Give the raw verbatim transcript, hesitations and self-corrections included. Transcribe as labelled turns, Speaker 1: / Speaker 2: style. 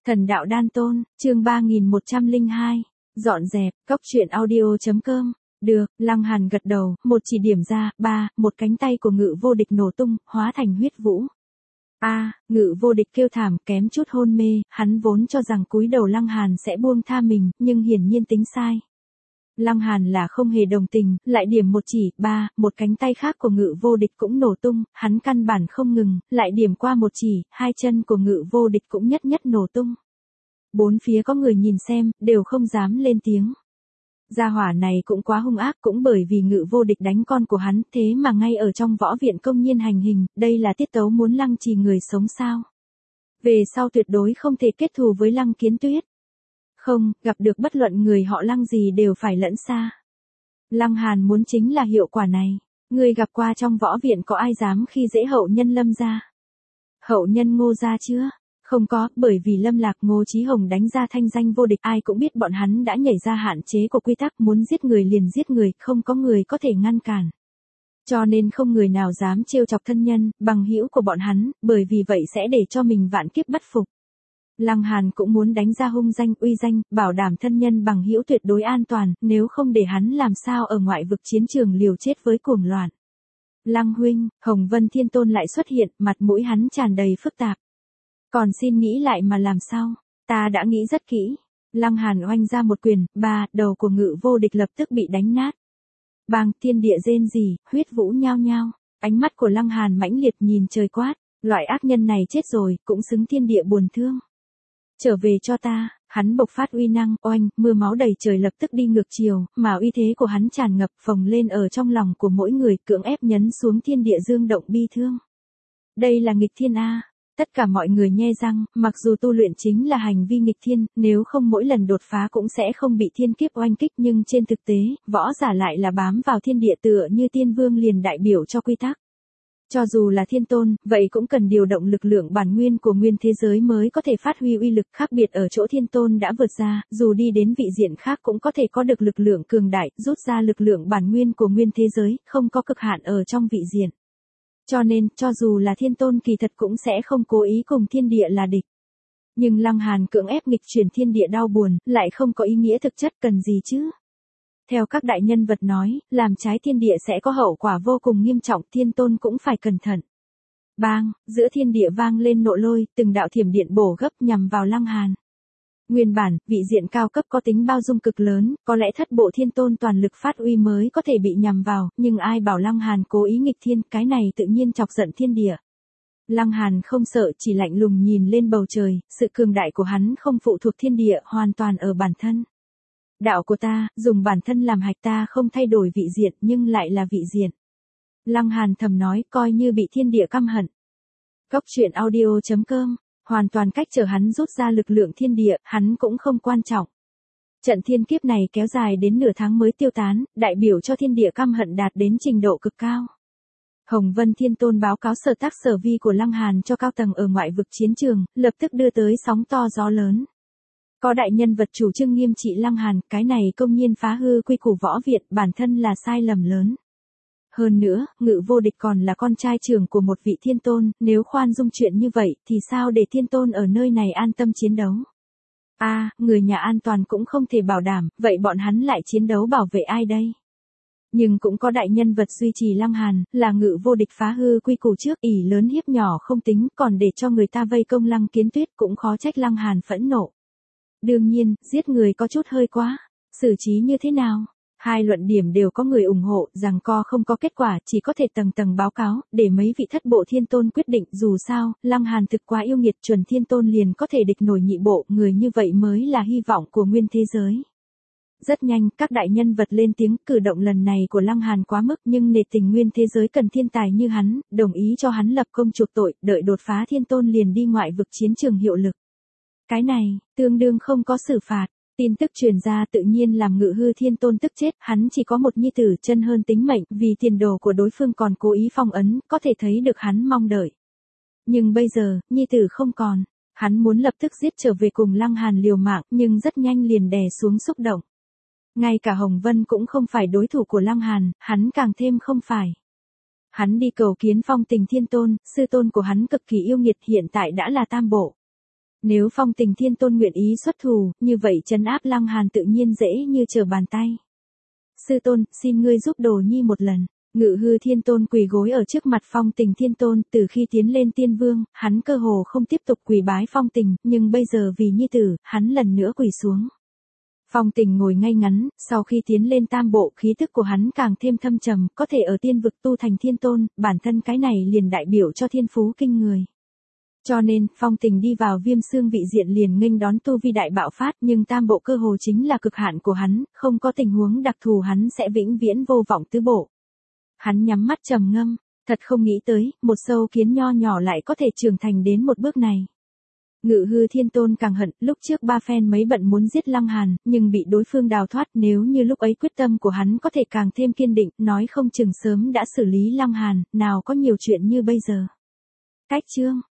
Speaker 1: Thần đạo đan tôn, chương ba nghìn một trăm lẻ hai, dọn dẹp, cốc truyện audio.com, được, Lăng Hàn gật đầu, một chỉ điểm ra, ba, một cánh tay của Ngự Vô Địch nổ tung, hóa thành huyết vũ. A, à, Ngự Vô Địch kêu thảm, kém chút hôn mê, hắn vốn cho rằng cúi đầu Lăng Hàn sẽ buông tha mình, nhưng hiển nhiên tính sai. Lăng Hàn là không hề đồng tình, lại điểm một chỉ, ba, một cánh tay khác của Ngự Vô Địch cũng nổ tung, hắn căn bản không ngừng, lại điểm qua một chỉ, hai chân của Ngự Vô Địch cũng nhất nhất nổ tung. Bốn phía có người nhìn xem, đều không dám lên tiếng. Gia hỏa này cũng quá hung ác, cũng bởi vì Ngự Vô Địch đánh con của hắn, thế mà ngay ở trong võ viện công nhiên hành hình, đây là tiết tấu muốn lăng trì người sống sao? Về sau tuyệt đối không thể kết thù với Lăng Kiến Tuyết. Không, gặp được bất luận người họ Lăng gì đều phải lẫn xa. Lăng Hàn muốn chính là hiệu quả này. Người gặp qua trong võ viện có ai dám khi dễ hậu nhân Lâm gia? Hậu nhân Ngô gia chưa? Không có, bởi vì Lâm Lạc Ngô Chí Hồng đánh ra thanh danh vô địch, ai cũng biết bọn hắn đã nhảy ra hạn chế của quy tắc, muốn giết người liền giết người, không có người có thể ngăn cản. Cho nên không người nào dám trêu chọc thân nhân, bằng hữu của bọn hắn, bởi vì vậy sẽ để cho mình vạn kiếp bất phục. Lăng Hàn cũng muốn đánh ra hung danh, uy danh, bảo đảm thân nhân bằng hữu tuyệt đối an toàn, nếu không để hắn làm sao ở ngoại vực chiến trường liều chết với cuồng loạn. Lăng huynh, Hồng Vân Thiên Tôn lại xuất hiện, mặt mũi hắn tràn đầy phức tạp. Còn xin nghĩ lại mà làm sao, ta đã nghĩ rất kỹ. Lăng Hàn oanh ra một quyền, ba, đầu của Ngự Vô Địch lập tức bị đánh nát. Bang, thiên địa rên rỉ, huyết vũ nhao nhao, ánh mắt của Lăng Hàn mãnh liệt nhìn trời quát, loại ác nhân này chết rồi, cũng xứng thiên địa buồn thương. Trở về cho ta, hắn bộc phát uy năng, oanh, mưa máu đầy trời lập tức đi ngược chiều, mà uy thế của hắn tràn ngập phồng lên ở trong lòng của mỗi người, cưỡng ép nhấn xuống thiên địa dương động bi thương. Đây là nghịch thiên A. Tất cả mọi người nhe răng, mặc dù tu luyện chính là hành vi nghịch thiên, nếu không mỗi lần đột phá cũng sẽ không bị thiên kiếp oanh kích, nhưng trên thực tế, võ giả lại là bám vào thiên địa tựa như tiên vương liền đại biểu cho quy tắc. Cho dù là thiên tôn, vậy cũng cần điều động lực lượng bản nguyên của nguyên thế giới mới có thể phát huy uy lực, khác biệt ở chỗ thiên tôn đã vượt ra, dù đi đến vị diện khác cũng có thể có được lực lượng cường đại, rút ra lực lượng bản nguyên của nguyên thế giới, không có cực hạn ở trong vị diện. Cho nên, cho dù là thiên tôn kỳ thật cũng sẽ không cố ý cùng thiên địa là địch. Nhưng Lăng Hàn cưỡng ép nghịch chuyển thiên địa đau buồn, lại không có ý nghĩa thực chất, cần gì chứ? Theo các đại nhân vật nói, làm trái thiên địa sẽ có hậu quả vô cùng nghiêm trọng, thiên tôn cũng phải cẩn thận. Bang, giữa thiên địa vang lên nộ lôi, từng đạo thiểm điện bổ gấp nhằm vào Lăng Hàn. Nguyên bản, vị diện cao cấp có tính bao dung cực lớn, có lẽ thất bộ thiên tôn toàn lực phát uy mới có thể bị nhằm vào, nhưng ai bảo Lăng Hàn cố ý nghịch thiên, cái này tự nhiên chọc giận thiên địa. Lăng Hàn không sợ, chỉ lạnh lùng nhìn lên bầu trời, sự cường đại của hắn không phụ thuộc thiên địa, hoàn toàn ở bản thân. Đạo của ta, dùng bản thân làm hạch, ta không thay đổi vị diện, nhưng lại là vị diện. Lăng Hàn thầm nói, coi như bị thiên địa căm hận. Cốc truyện audio.com, hoàn toàn cách trở hắn rút ra lực lượng thiên địa, hắn cũng không quan trọng. Trận thiên kiếp này kéo dài đến nửa tháng mới tiêu tán, đại biểu cho thiên địa căm hận đạt đến trình độ cực cao. Hồng Vân Thiên Tôn báo cáo sở tác sở vi của Lăng Hàn cho cao tầng ở ngoại vực chiến trường, lập tức đưa tới sóng to gió lớn. Có đại nhân vật chủ trương nghiêm trị Lăng Hàn, cái này công nhiên phá hư quy củ võ viện, bản thân là sai lầm lớn. Hơn nữa, Ngự Vô Địch còn là con trai trưởng của một vị thiên tôn, nếu khoan dung chuyện như vậy, thì sao để thiên tôn ở nơi này an tâm chiến đấu? A, à, người nhà an toàn cũng không thể bảo đảm, vậy bọn hắn lại chiến đấu bảo vệ ai đây? Nhưng cũng có đại nhân vật duy trì Lăng Hàn, là Ngự Vô Địch phá hư quy củ trước, ỷ lớn hiếp nhỏ không tính, còn để cho người ta vây công Lăng Kiến Tuyết, cũng khó trách Lăng Hàn phẫn nộ. Đương nhiên, giết người có chút hơi quá, xử trí như thế nào? Hai luận điểm đều có người ủng hộ, rằng co không có kết quả, chỉ có thể tầng tầng báo cáo, để mấy vị thất bộ thiên tôn quyết định, dù sao, Lăng Hàn thực quá yêu nghiệt, chuẩn thiên tôn liền có thể địch nổi nhị bộ, người như vậy mới là hy vọng của nguyên thế giới. Rất nhanh, các đại nhân vật lên tiếng, cử động lần này của Lăng Hàn quá mức, nhưng nề tình nguyên thế giới cần thiên tài như hắn, đồng ý cho hắn lập công chuộc tội, đợi đột phá thiên tôn liền đi ngoại vực chiến trường hiệu lực. Cái này, tương đương không có xử phạt. Tin tức truyền ra tự nhiên làm Ngự Hư Thiên Tôn tức chết, hắn chỉ có một nhi tử chân hơn tính mệnh, vì tiền đồ của đối phương còn cố ý phong ấn, có thể thấy được hắn mong đợi. Nhưng bây giờ, nhi tử không còn, hắn muốn lập tức giết trở về cùng Lăng Hàn liều mạng, nhưng rất nhanh liền đè xuống xúc động. Ngay cả Hồng Vân cũng không phải đối thủ của Lăng Hàn, hắn càng thêm không phải. Hắn đi cầu kiến Phong Tình Thiên Tôn, sư tôn của hắn cực kỳ yêu nghiệt, hiện tại đã là tam bộ. Nếu Phong Tình Thiên Tôn nguyện ý xuất thủ, như vậy trấn áp Lăng Hàn tự nhiên dễ như trở bàn tay. Sư tôn, xin ngươi giúp đồ nhi một lần. Ngự Hư Thiên Tôn quỳ gối ở trước mặt Phong Tình Thiên Tôn, từ khi tiến lên tiên vương, hắn cơ hồ không tiếp tục quỳ bái Phong Tình, nhưng bây giờ vì nhi tử, hắn lần nữa quỳ xuống. Phong Tình ngồi ngay ngắn, sau khi tiến lên tam bộ, khí tức của hắn càng thêm thâm trầm, có thể ở tiên vực tu thành thiên tôn, bản thân cái này liền đại biểu cho thiên phú kinh người. Cho nên, Phong Tình đi vào Viêm Xương vị diện liền nghênh đón tu vi đại bạo phát, nhưng tam bộ cơ hồ chính là cực hạn của hắn, không có tình huống đặc thù hắn sẽ vĩnh viễn vô vọng tứ bộ. Hắn nhắm mắt trầm ngâm, thật không nghĩ tới, một sâu kiến nho nhỏ lại có thể trưởng thành đến một bước này. Ngự Hư Thiên Tôn càng hận, lúc trước ba phen mấy bận muốn giết Lăng Hàn, nhưng bị đối phương đào thoát, nếu như lúc ấy quyết tâm của hắn có thể càng thêm kiên định, nói không chừng sớm đã xử lý Lăng Hàn, nào có nhiều chuyện như bây giờ. Cách chương